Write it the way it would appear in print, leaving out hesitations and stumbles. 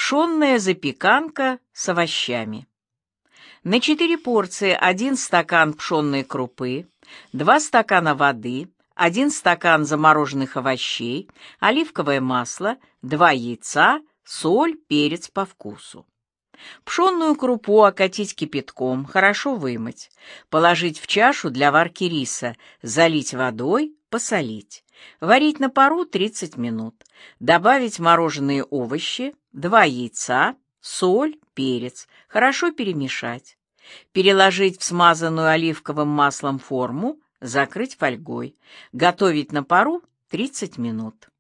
Пшенная запеканка с овощами. На 4 порции 1 стакан пшенной крупы, 2 стакана воды, 1 стакан замороженных овощей, оливковое масло, 2 яйца, соль, перец по вкусу. Пшенную крупу окатить кипятком, хорошо вымыть, положить в чашу для варки риса, залить водой, посолить. Варить на пару 30 минут. Добавить мороженые овощи, 2 яйца, соль, перец. Хорошо перемешать. Переложить в смазанную оливковым маслом форму, закрыть фольгой. Готовить на пару 30 минут.